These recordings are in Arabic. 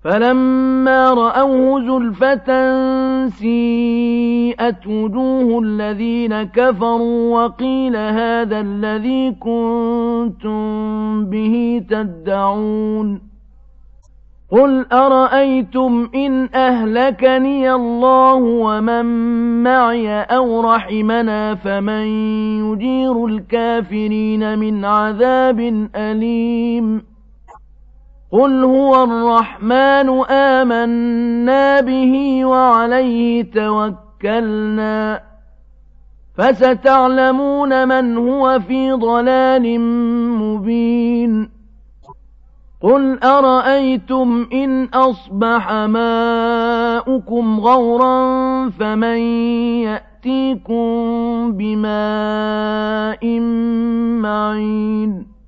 فَلَمَّا رَأَوْهُ زُلْفَةً سِيئَتْ وُجُوهُ الَّذِينَ كَفَرُوا وَقِيلَ هَٰذَا الَّذِي كُنتُم بِهِ تَدَّعُونَ قُلْ أَرَأَيْتُمْ إِنْ أَهْلَكَنِيَ اللَّهُ وَمَن مَّعِيَ أَوْ رَحِمَنَا فَمَن يُجِيرُ الْكَافِرِينَ مِنْ عَذَابٍ أَلِيمٍ قُلْ هُوَ الرَّحْمَٰنُ آمَنَّا بِهِ وَعَلَيْهِ تَوَكَّلْنَا فَسَتَعْلَمُونَ مَنْ هُوَ فِي ضَلَالٍ مُّبِينٍ قُلْ أَرَأَيْتُمْ إِنْ أَصْبَحَ مَاؤُكُمْ غَوْرًا فَمَن يَأْتِيكُم بِمَاءٍ مَّعِينٍ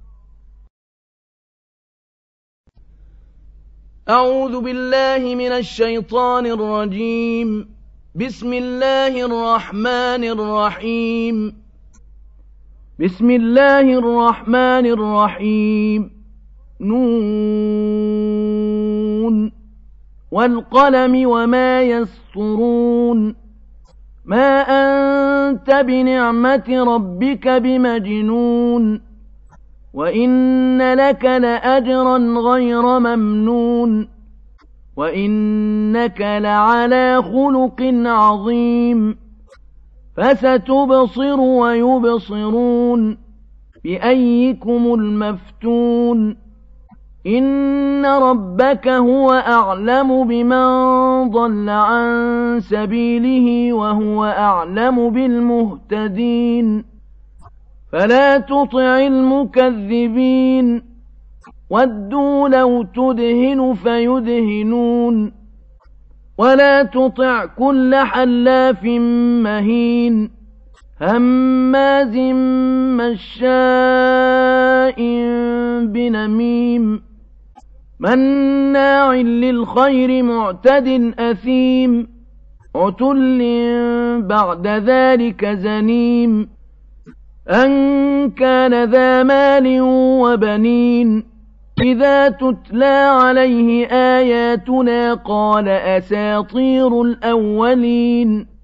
أعوذ بالله من الشيطان الرجيم بسم الله الرحمن الرحيم بسم الله الرحمن الرحيم نون والقلم وما يسطرون ما أنت بنعمة ربك بمجنون وَإِنَّ لَكَ لَأَجْرًا غَيْرَ مَمْنُونٍ وَإِنَّكَ لَعَلَىٰ خُلُقٍ عَظِيمٍ فَسَتُبْصِرُ وَيُبْصِرُونَ بِأَييِّكُمُ الْمَفْتُونُ إِنَّ رَبَّكَ هُوَ أَعْلَمُ بِمَن ضَلَّ عَن سَبِيلِهِ وَهُوَ أَعْلَمُ بِالْمُهْتَدِينَ فَلَا تُطِعِ الْمُكَذِّبِينَ وَدُّوا لَوْ تُدْهِنُ فَيُدْهِنُونَ وَلَا تُطِعْ كُلَّ حَلَّافٍ مَّهِينٍ هَمَّازٍ مَّشَّاءٍ بِنَمِيمٍ مَّنَّاعٍ لِّلْخَيْرِ مُعْتَدٍ أَثِيمٍ عُتُلٍّ بَعْدَ ذَٰلِكَ زَنِيمٍ أَن كَانَ ذَا مَالٍ وَبَنِينَ إِذَا تُتْلَىٰ عَلَيْهِ آيَاتُنَا قَالَ أَسَاطِيرُ الْأَوَّلِينَ